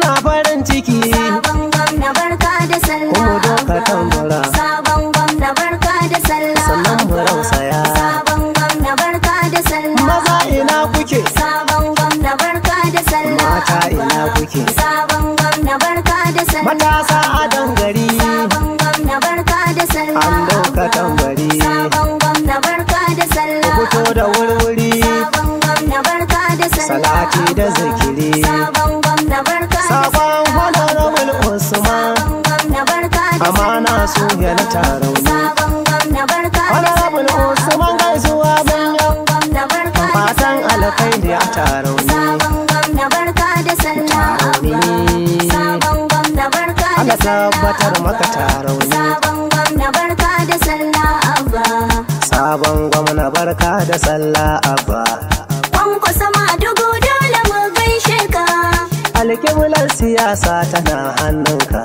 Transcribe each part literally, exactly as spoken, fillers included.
muna farin ciki. Sabon gwamna barka da sallah. Kuma doka tambura. Sabon gwamna barka da sallah. Sannan mu rausaya. Sabon gwamna barka da sallah. Maza ina kuke? Sabon gwamna barka da sallah. Mata ina kuke? Sabon gwamna barka da sallah. Matasa a dangari. Sabon gwamna barka da sallah. An dauka tambari. Sabon gwamna barka da sallah. Ku fito da wurwuri. Sabon gwamna barka da sallah. Salati da zikiri. Sabon gwamna barka da sallah. Sabon Honorable Usman. Sabon gwamna barka da sallah. Amana su yana tarauni. Sabon gwamna barka da Honorable sallah. Usman gaisuwa manya. Sabon gwamna barka da Fatan sallah. alkhairi a tarauni. Sabon gwamna barka da sallah. Tarauni. Sabon gwamna barka da Allah sallah. tabbatar maka tarauni. Sabon gwamna barka da sallah abba. Sabon gwamna barka da sallah abba. Kwankwasa Madugu dole mu gaishe ka. Alƙiblar siyasa tana hannunka.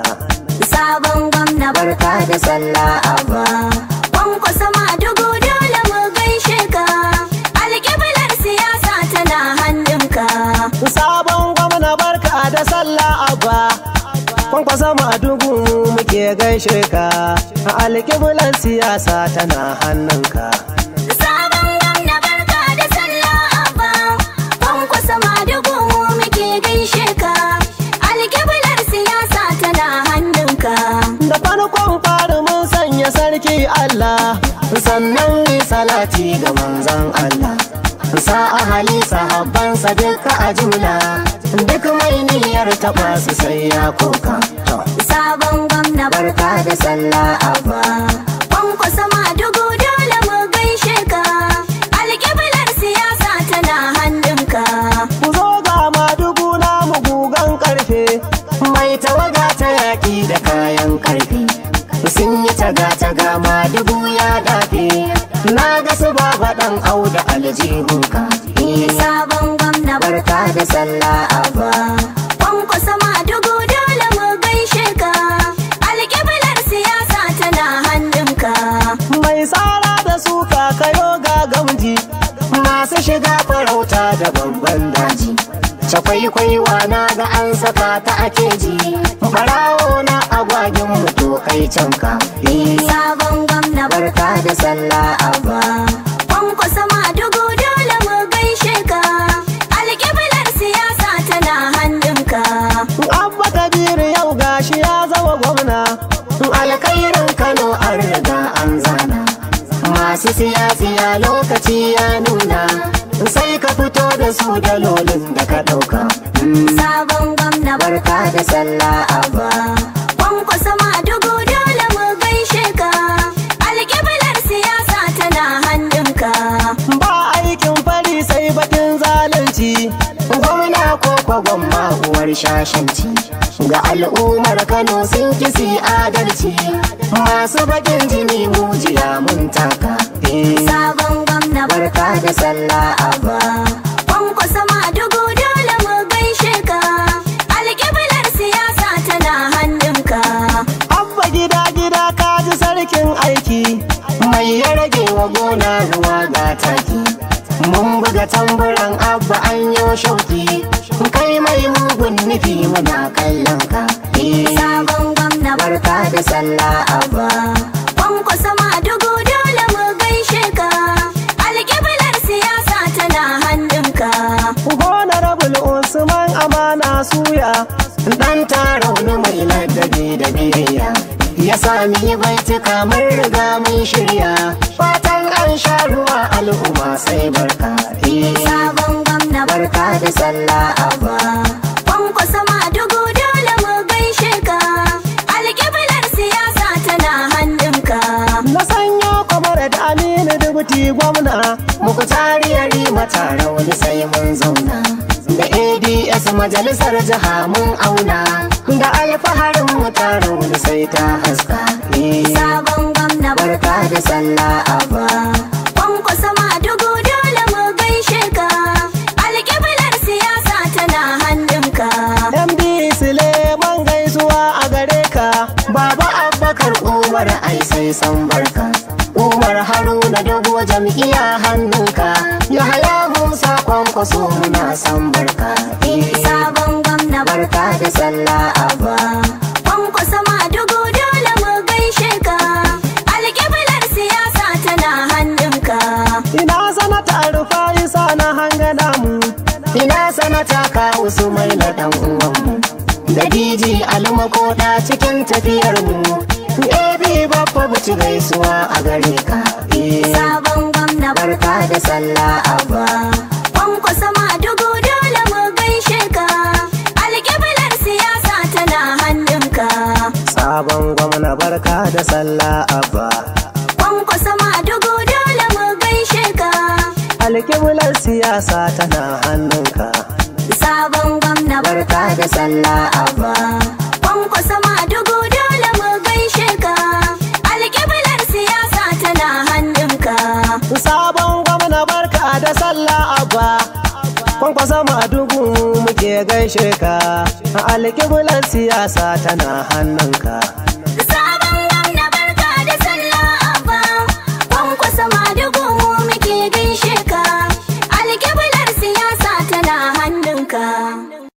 Sabon gwamna barka da sallah abba. Kwankwasa Madugu dole mu gaishe ka. Alƙiblar siyasa tana hannunka. Sabon gwamna barka da sallah abba. Kwankwasa Madugu muke gaishe ka. Alƙiblar siyasa tana hannunka. Sabon gwamna barka da sallah abba. Kwankwasa Madugu muke gaishe ka. Alƙiblar siyasa tana hannunka. Da farkon fari mun sanya sarki Allah, sannan yi salati ga manzon Allah. Sa ahali sahabbansa duka a jumla, duk mai niyyar taɓa su sai ya koka. Sabon gwamna barka da sallah abba. Kwankwasa Madugu dole mu gaishe ka. Alƙiblar siyasa tana hannunka. Ku zo ga Madugu na mu gugan karfe, mai tawaga ta yaƙi da kayan karfe. Sun yi taga-taga Madugu ya dafe, na ga su baba ɗan auda aljihunka. Sabon gwamna barka da sallah abba. Kwankwasa Madugu dole mu gaishe ka. Alƙiblar siyasa tana hannunka. Mai tsara da suka kayo ga gamji, masu shiga farauta da babban daji. Cakwaikwaiwa na ga an saka ta a keji, barawo na agwagin mutu kai canka. Sabon gwamna barka da sallah abba. Kwankwasa Madugu dole mu gaishe ka. Alƙiblar siyasa tana hannunka. Abba Kabiru yau gashi ya zama gwamna, alkhairin Kano an riga an zana. Masu siyasiya lokaci ya nuna, sai ka fito da su dalolin da ka ɗauka. Sabon gwamna barka da sallah abba. Kwankwasa Madugu dole mu gaishe ka. Alƙiblar siyasa tana hannunka. Ba aikin fari sai bakin zalunci, gwamna ko kwagon uwar shashanci. Ga al'ummar Kano sun kisi adalci, masu bakin jini mujiya mun taka. Sabon gwamna barka da sallah abba. Kwankwasa Madugu dole mu gaishe ka. Alƙiblar siyasa tana hannunka. Abba gida gida ka ji sarkin aiki, mai ya rage wa gona ruwa ga taki. Mun buga tamburan Abba an yo shauki, kai mai mugun nufi muna kallon ka. Sabon gwamna barka da sallah abba. Kwankwasa Madugu dole mu gaishe ka. Alƙiblar siyasa tana hannunka. Honorable Usman amana suya, dan tarauni mai ladabi da biyayya. Ya sami baituka mun riga mun shirya, fatan an sha ruwa al'umma sai barka. Sabon gwamna barka da sallah abba. Kwankwasa Madugu dole mu gaishe ka. Alƙiblar siyasa tana hannunka. Na sanyo kamar da Aminu Dubuti gwamna, muku tariyari mata rauni sai mun zauna. Da A D S majalisar jiha mun auna, da alfaharin mu rauni sai ta haska. Sabon gwamna barka da sallah abba. Kwankwasa Madugu dole mu gaishe ka. Alƙiblar siyasa tana hannunka. M D Suleiman gaisuwa a gare ka, Baba Abubakar Umar ai sai san barka. Umar Haruna dogo jam'iyya hannunka, Yahaya Musa Kwankwaso muna san barka. Sabon gwamna barka da da sallah abba. Kwankwasa Madugu dole mu gaishe ka, alƙiblar siyasa tana hannunka. Ina sanata Rufai Isa na hangana mu, ina sanata Kawu Sumaila dan uwanmu, da D J Ali Makoda cikin tafiyar mu. A B babba buci gaisuwa a gare ka. Sabon gwamna barka da sallah abba. Kwankwasa Madugu dole mu gaishe ka, alƙiblar siyasa tana hannunka. Sabon gwamna barka da sallah abba. Kwankwasa Madugu dole mu gaishe ka, alƙiblar siyasa tana hannunka. sabon gwamna barka da sallah abba. Kwankwasa Madugu dole mu gaishe ka, alƙiblar siyasa tana hannunka. Sabon gwamna barka da sallah abba. Kwankwasa Madugu muke gaishe ka, alƙiblar siyasa tana hannunka.